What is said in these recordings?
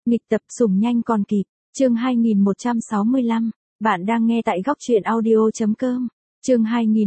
Nghịch tập sủng nhanh còn kịp, chương 2165, bạn đang nghe tại góc truyện audio.com. Chương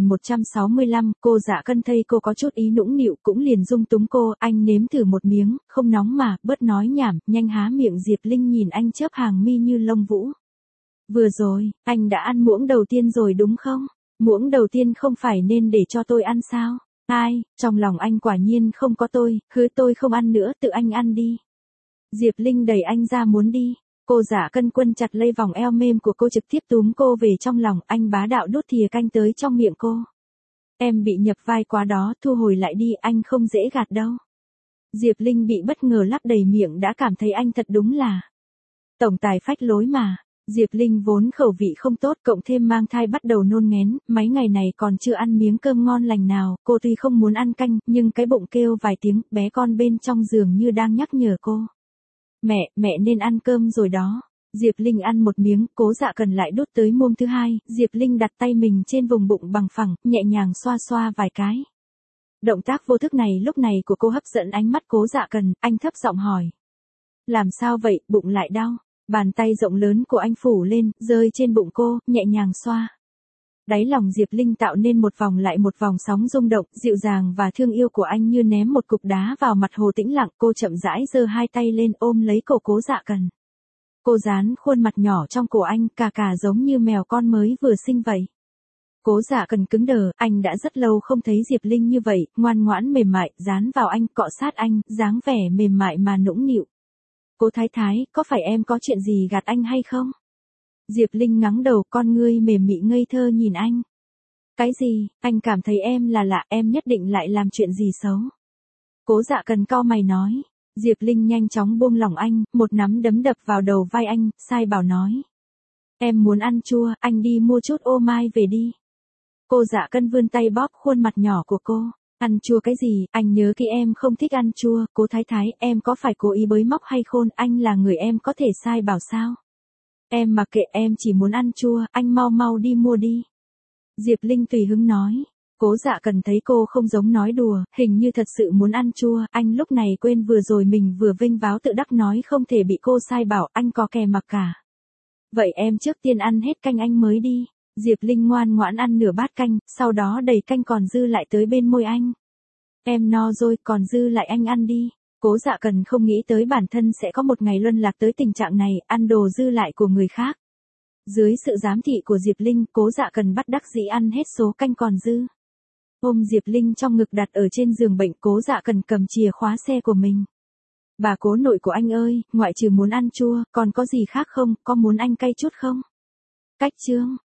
2165, cô Dạ Cân thấy cô có chút ý nũng nịu cũng liền dung túng cô, anh nếm thử một miếng, không nóng mà, bớt nói nhảm, nhanh há miệng. Diệp Linh nhìn anh chớp hàng mi như lông vũ. Vừa rồi, anh đã ăn muỗng đầu tiên rồi đúng không? Muỗng đầu tiên không phải nên để cho tôi ăn sao? Ai, trong lòng anh quả nhiên không có tôi, hứa tôi không ăn nữa, tự anh ăn đi. Diệp Linh đẩy anh ra muốn đi. Cô Dạ Cân quấn chặt lấy vòng eo mềm của cô trực tiếp túm cô về trong lòng, anh bá đạo đút thìa canh tới trong miệng cô. Em bị nhập vai quá đó, thu hồi lại đi, anh không dễ gạt đâu. Diệp Linh bị bất ngờ lắp đầy miệng đã cảm thấy anh thật đúng là tổng tài phách lối mà. Diệp Linh vốn khẩu vị không tốt, cộng thêm mang thai bắt đầu nôn ngén, mấy ngày này còn chưa ăn miếng cơm ngon lành nào, cô tuy không muốn ăn canh, nhưng cái bụng kêu vài tiếng, bé con bên trong giường như đang nhắc nhở cô. Mẹ nên ăn cơm rồi đó. Diệp Linh ăn một miếng, Cố Dạ Cần lại đút tới mồm thứ hai, Diệp Linh đặt tay mình trên vùng bụng bằng phẳng, nhẹ nhàng xoa xoa vài cái. Động tác vô thức này lúc này của cô hấp dẫn ánh mắt Cố Dạ Cần, anh thấp giọng hỏi. Làm sao vậy, bụng lại đau? Bàn tay rộng lớn của anh phủ lên, rơi trên bụng cô, nhẹ nhàng xoa. Đáy lòng Diệp Linh tạo nên một vòng lại một vòng sóng rung động, dịu dàng và thương yêu của anh như ném một cục đá vào mặt hồ tĩnh lặng, cô chậm rãi giơ hai tay lên ôm lấy cổ Cố Dạ Cần. Cô dán khuôn mặt nhỏ trong cổ anh, cà giống như mèo con mới vừa sinh vậy. Cố Dạ Cần cứng đờ, anh đã rất lâu không thấy Diệp Linh như vậy, ngoan ngoãn mềm mại, dán vào anh, cọ sát anh, dáng vẻ mềm mại mà nũng nịu. Cố Thái Thái, có phải em có chuyện gì gạt anh hay không? Diệp Linh ngắng đầu, con ngươi mềm mị ngây thơ nhìn anh. Cái gì, anh cảm thấy em là lạ, em nhất định lại làm chuyện gì xấu. Cố Dạ Cần cau mày nói. Diệp Linh nhanh chóng buông lỏng anh, một nắm đấm đập vào đầu vai anh, sai bảo nói. Em muốn ăn chua, anh đi mua chút ô mai về đi. Cô Dạ Cân vươn tay bóp khuôn mặt nhỏ của cô. Ăn chua cái gì, anh nhớ khi em không thích ăn chua, Cố Thái Thái, em có phải cố ý bới móc hay khôn, anh là người em có thể sai bảo sao? Em mặc kệ, em chỉ muốn ăn chua, anh mau đi mua đi. Diệp Linh tùy hứng nói. Cố Dạ Cần thấy cô không giống nói đùa, hình như thật sự muốn ăn chua, anh lúc này quên vừa rồi mình vừa vênh váo tự đắc nói không thể bị cô sai bảo, anh có kè mặc cả. Vậy em trước tiên ăn hết canh anh mới đi. Diệp Linh ngoan ngoãn ăn nửa bát canh, sau đó đẩy canh còn dư lại tới bên môi anh. Em no rồi, còn dư lại anh ăn đi. Cố Dạ Cần không nghĩ tới bản thân sẽ có một ngày luân lạc tới tình trạng này, ăn đồ dư lại của người khác. Dưới sự giám thị của Diệp Linh, Cố Dạ Cần bắt đắc dĩ ăn hết số canh còn dư. Ôm Diệp Linh trong ngực đặt ở trên giường bệnh, Cố Dạ Cần cầm chìa khóa xe của mình. Bà cố nội của anh ơi, ngoại trừ muốn ăn chua, còn có gì khác không, có muốn anh cay chút không? Cách chương.